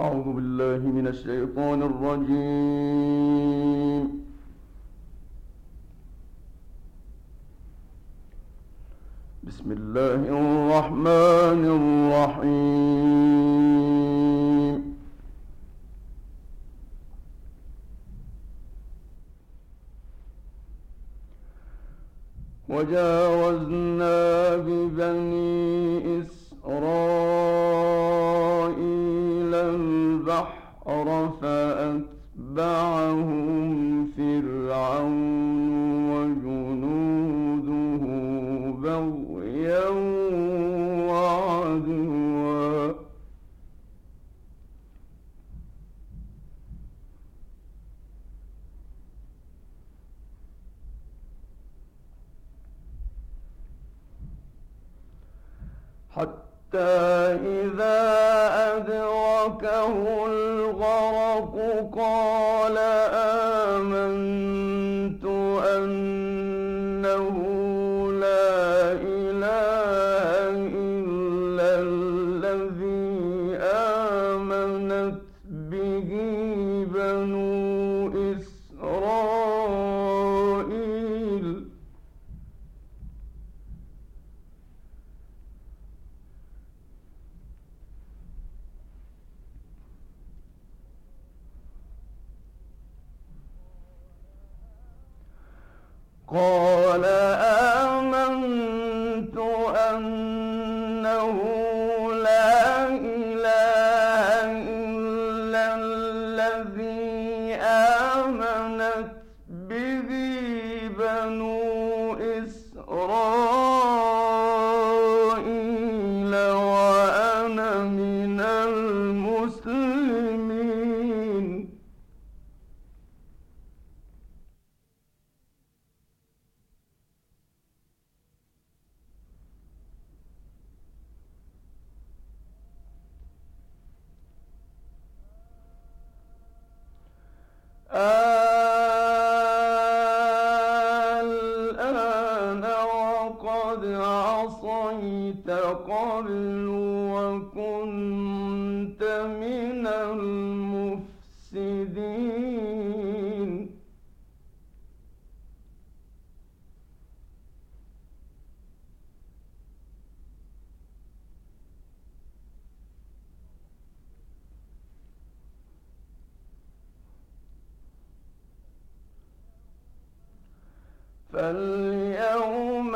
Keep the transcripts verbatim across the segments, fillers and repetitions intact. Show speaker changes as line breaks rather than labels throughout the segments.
أعوذ بالله من الشيطان الرجيم. بسم الله الرحمن الرحيم. وجاوزنا ببني إسرائيل البحر فأتبعهم فرعون وجنوده بغيا وعدوا حتى إذا أدركه الغرق قال آمنت أنه لا إله إلا الذي آمنت به بنو إسرائيل قال آمنت أنه لا إله إلا الذي آمنت به بنو إسرائيل وأنا من المسلمين. الآن وقد عصيت قبل وكنت من المفسدين. فاليوم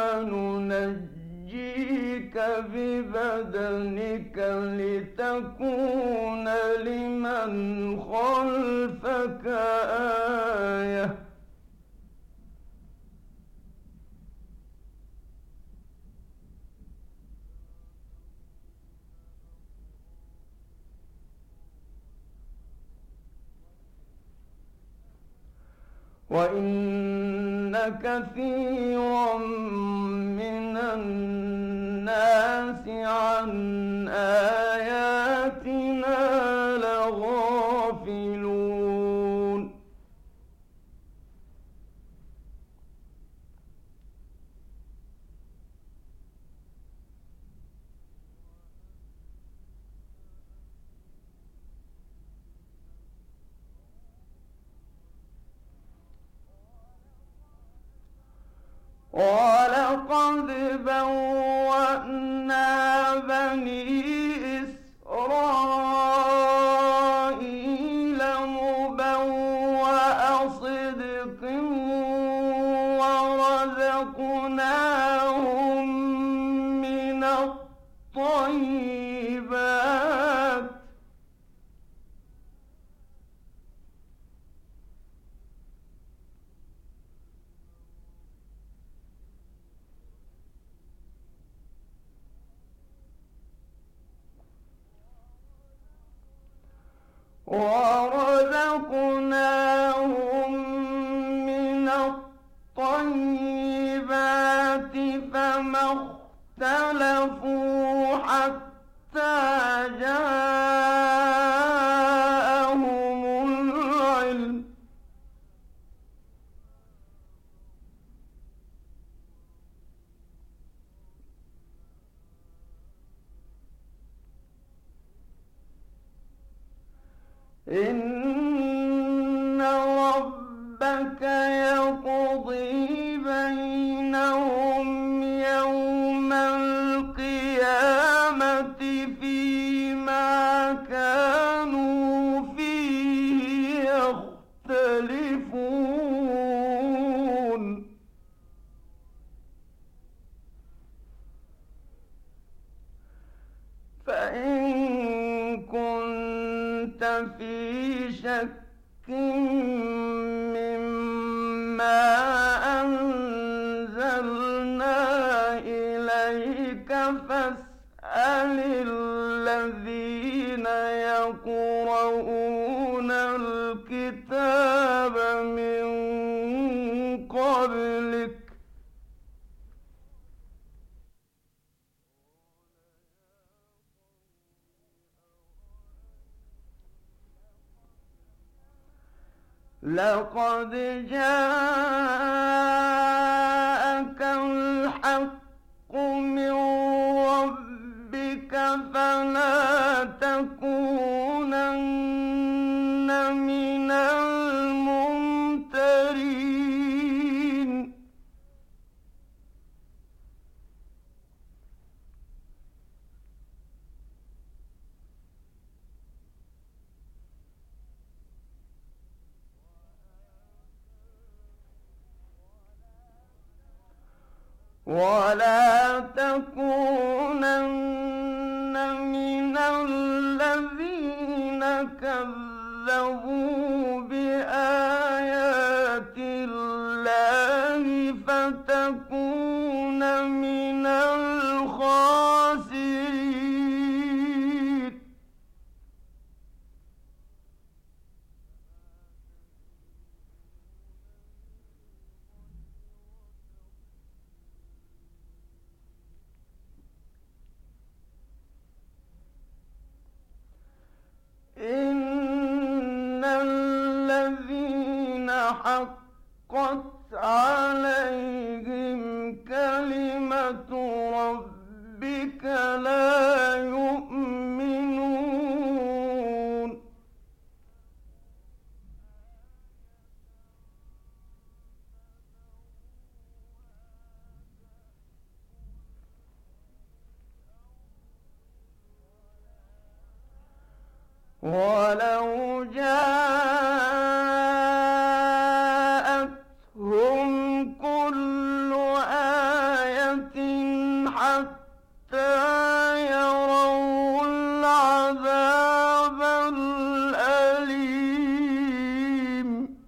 ننجيك ببدنك لتكون لمن خلفك آية وإن كثيرا من الناس عن آياتنا لغافلون. ولقد بوأنا بني إسرائيل مبوأ صدق ورزقناهم من الطيبات ورزقناهم من الطيبات فما اختلفوا حتى جاءهم العلم إن ربك يقضي بينهم يوم القيامة فيما كانوا فيه يختلفون. فإن كنت في شك مما أنزلنا إليك فاسأل الذين يقرؤون الكتاب من قبلك لقد جاءك الحق من ربك فلا تكونن من الممترين. ولا تكونن من الذين كذبوا بآيات الله فتكون من الخاسرين. إن الذين حقت عليهم كلمة ربك لا يؤمنون. ولو جاءتهم كل آية حتى يروا العذاب الأليم.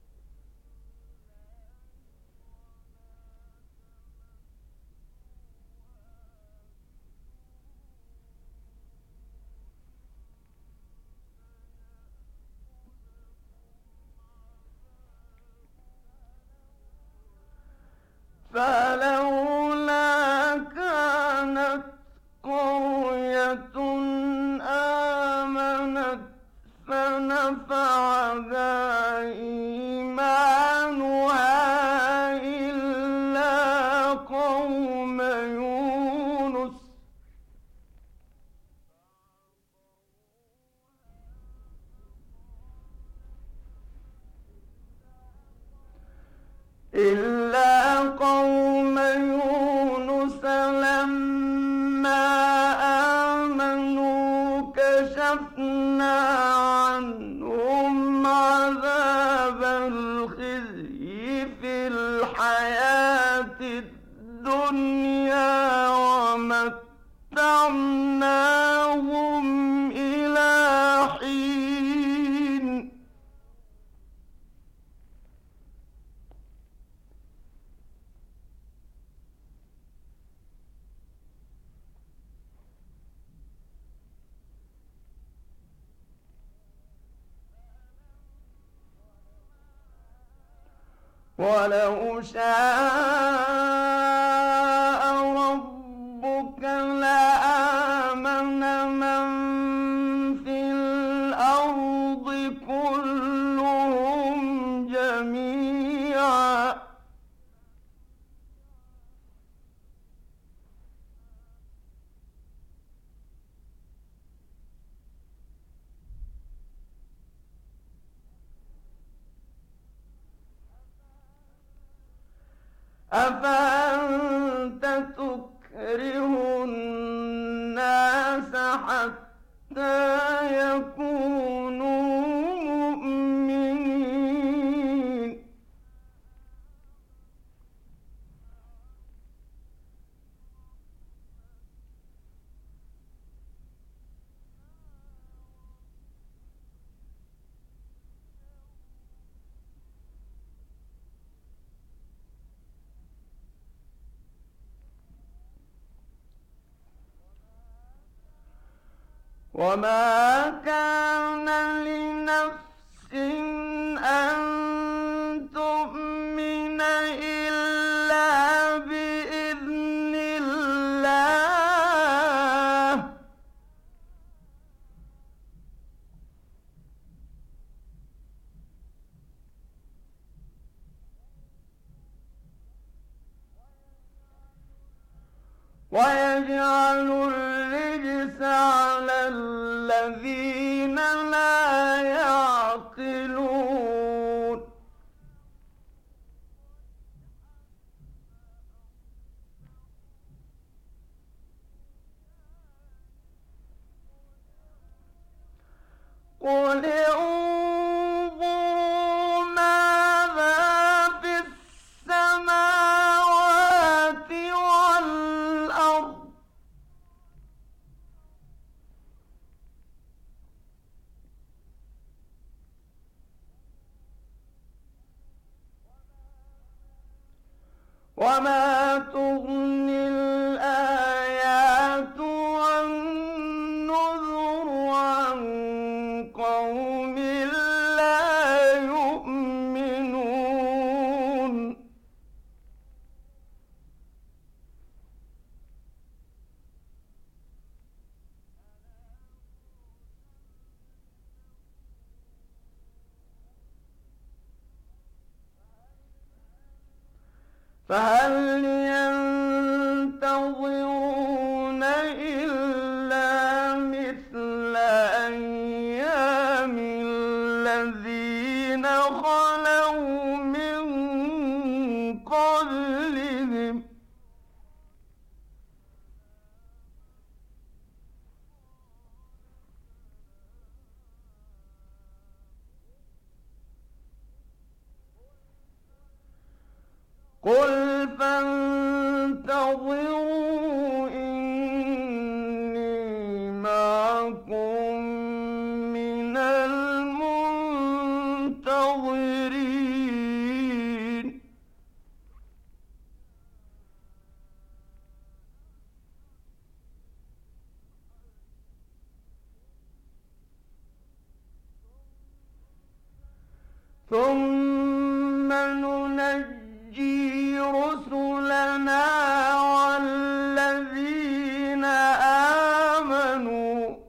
فلولا كانت قرية آمنت فنفعها إيمانها إلا قوم يونس إلا قوم يونس لما آمنوا كشفنا عنهم عذاب الخزي في الحياة الدنيا ومتعناهم إلى حين. ولو شاء ربك لآمن من في الأرض كلهم جميعا أفأنت تكره الناس حتى يكونوا مؤمنين وما كان لنفس أن تؤمن إلا بإذن الله ويجعل الرجس على الذين لا يعقلون قل انظروا ماذا في السماوات والأرض وما تغني الآيات والنذر عن قوم لا يؤمنون فهل ينتظرون إلا مثل أيام الذين خلوا من قبلهم قل فانتظروا إني معكم من المنتظرين ثم ننجي رسلنا والذين آمنوا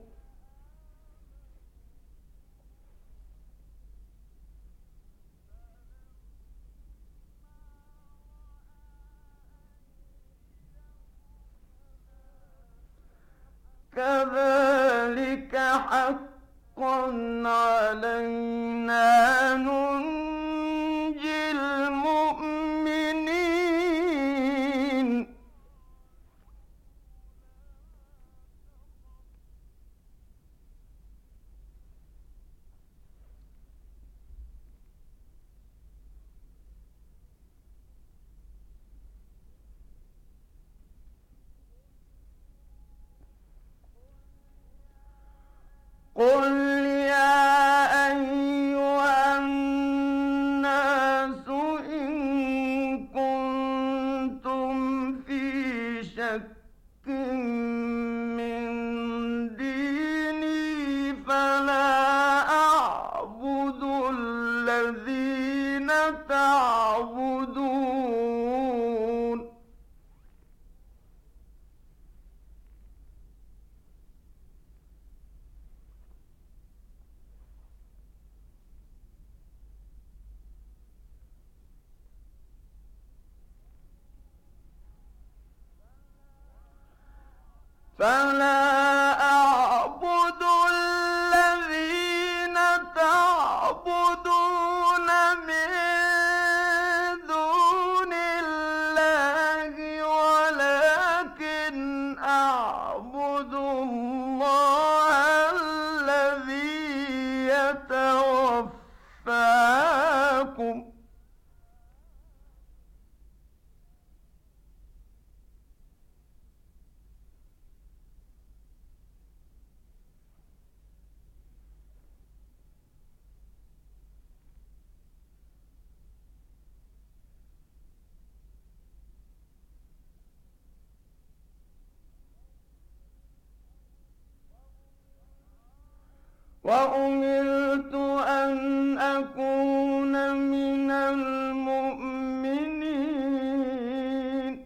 كذلك حقا علينا ننجي المؤمنين قل يا أيها الناس إن كنتم في شك من ديني فلا أعبد الذين تعبدون فلا أعبد الذين تعبدون من دون الله أمرت أن أكون من المؤمنين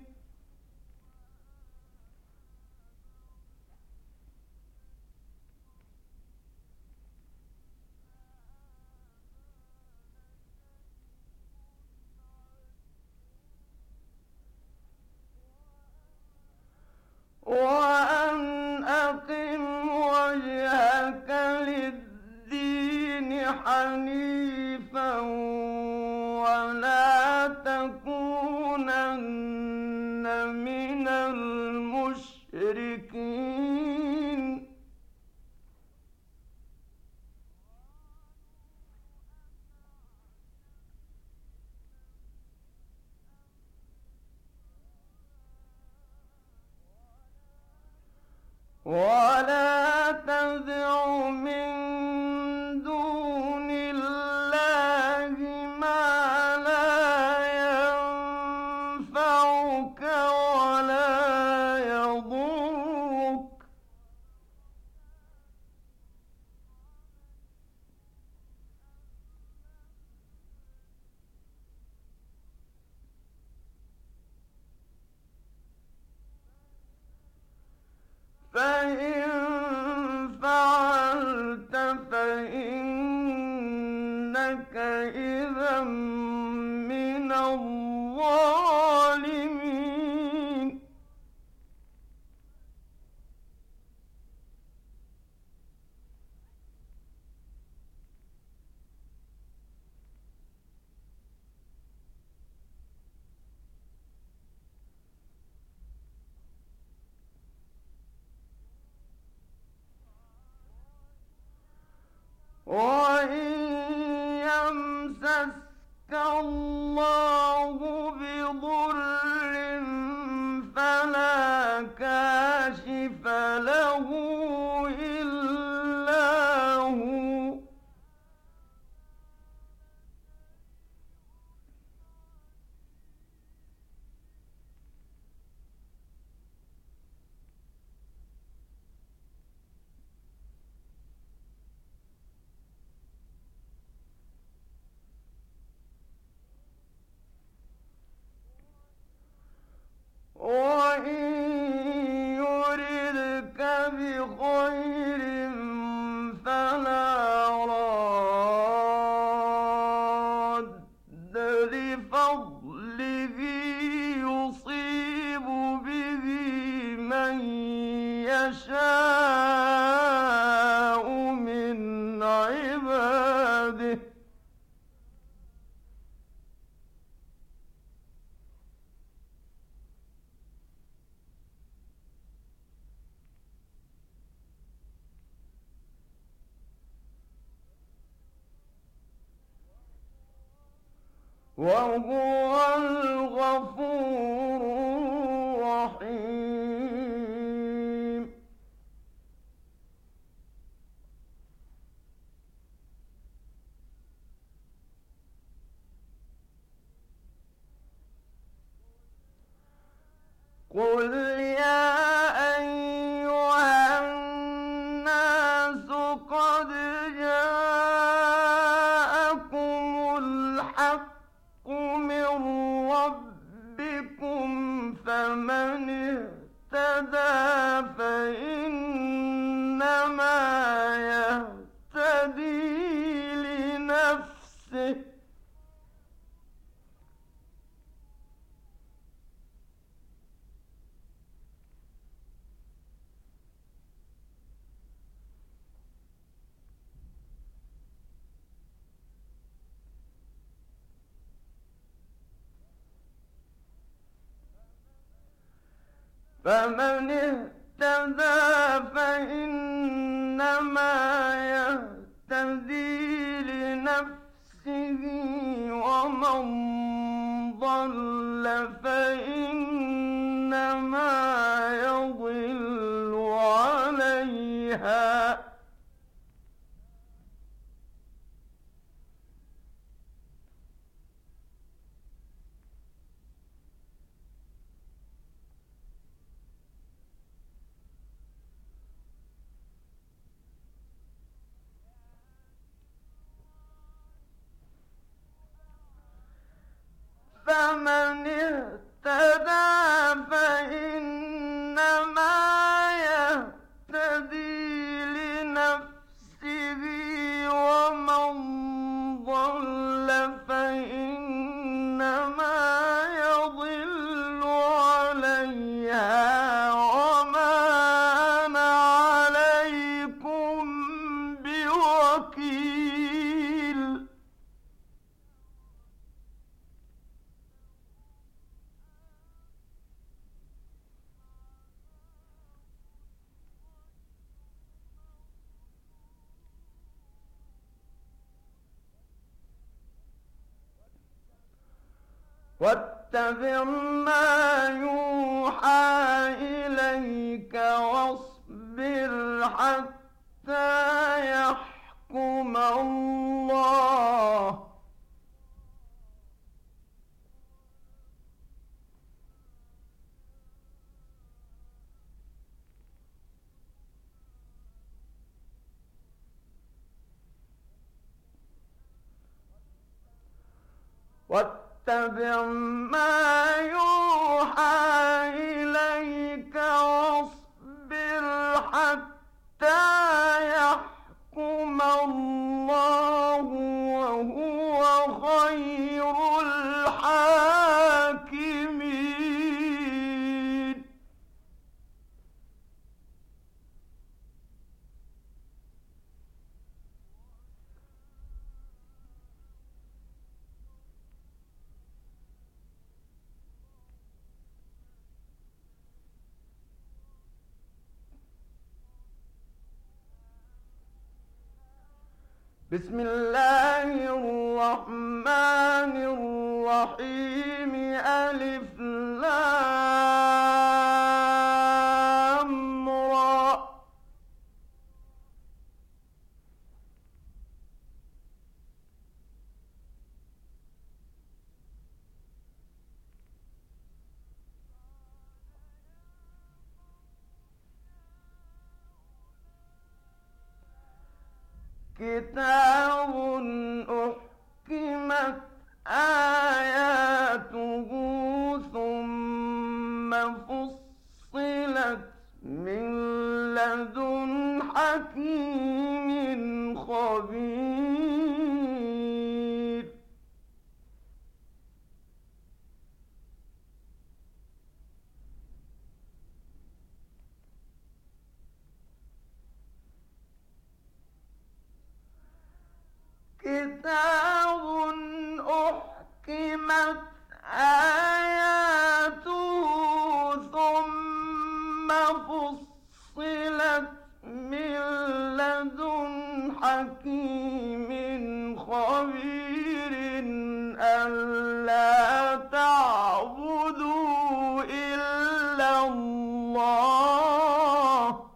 وأن أقم وجهك للدين حنيفا ولا تكونن من المشركين ولا تدع من دون الله ما لا ينفعك ولا يضرك فإن فعلت فإنك إذا من الظالمين وإن يمسسك الله بضر فلا كاشف له إلا هو وإن يردك بخير فلا راد لفضله يصيب به من يشاء من عباده وهو الغفور الرحيم قل يا أيها الناس قد جاءكم الحق من ربكم فمن اهتدى فإنما يهتدي لنفسه فمن اهتدى فإنما يهتدي لنفسه ومن ضل فإنما يضل عليها واتبع ما يوحى إليك واصبر حتى يحكم الله. واتبع ما يوحى إليك واصبر حتى يحكم الله وهو خير الحاكمين. بسم الله الرحمن الرحيم. ألف لام را. كتاب أحكمت آياته ثم فصلت من لدن حكيم خبير. كتاب أحكمت آياته ثم فصلت من لدن حكيم خبير ألا تعبدوا إلا الله.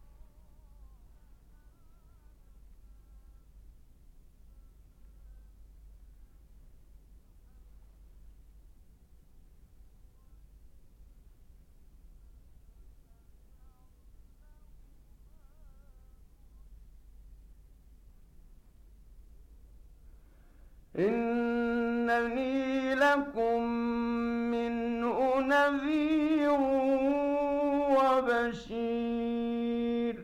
إنني لكم منه نذير وبشير.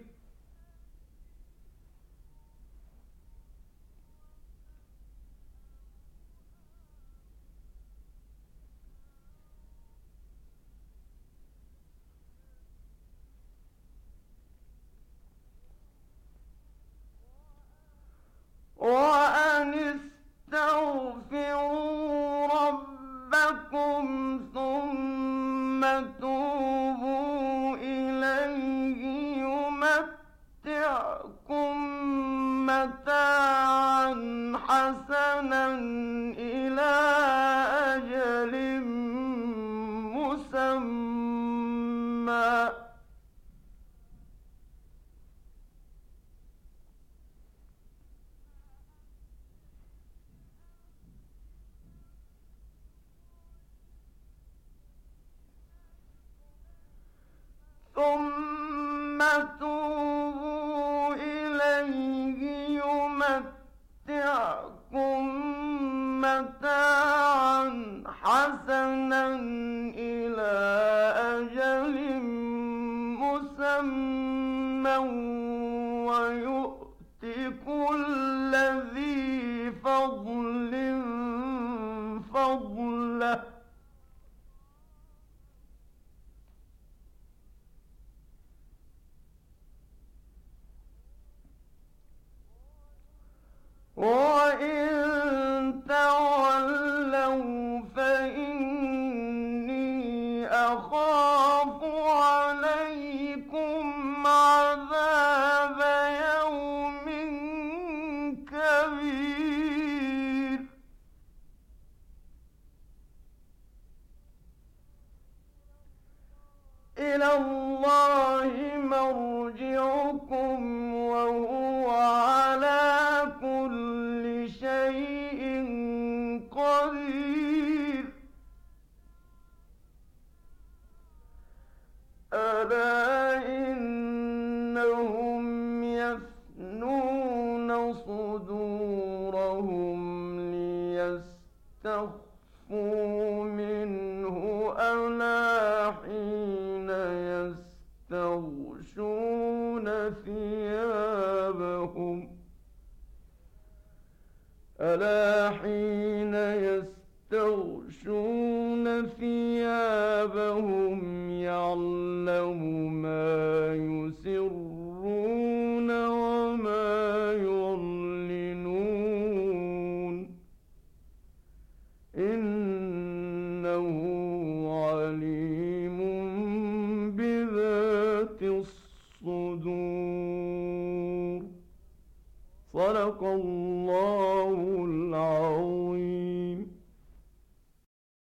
وأن استغفروا ربكم ثم توبوا إليه يمتعكم متاعا حسنا إلى أجل مسمى. ثم توبوا إليه يمتعكم متاعا حسنا إلى أجل مسمى ويؤت كل ذي فضل فضله. وإن تولوا فإني أخاف عليكم عذاب يوم إلى الله مرجعكم وهو على كل شيء قدير ألا إنهم يثنون صدورهم ليستخفوا منه ألا حين يستغشون ثيابهم ألا حين يستغشون ثيابهم يعلم ما يسرون وما يعلنون إنه عليم بذات الصدور. صدق الله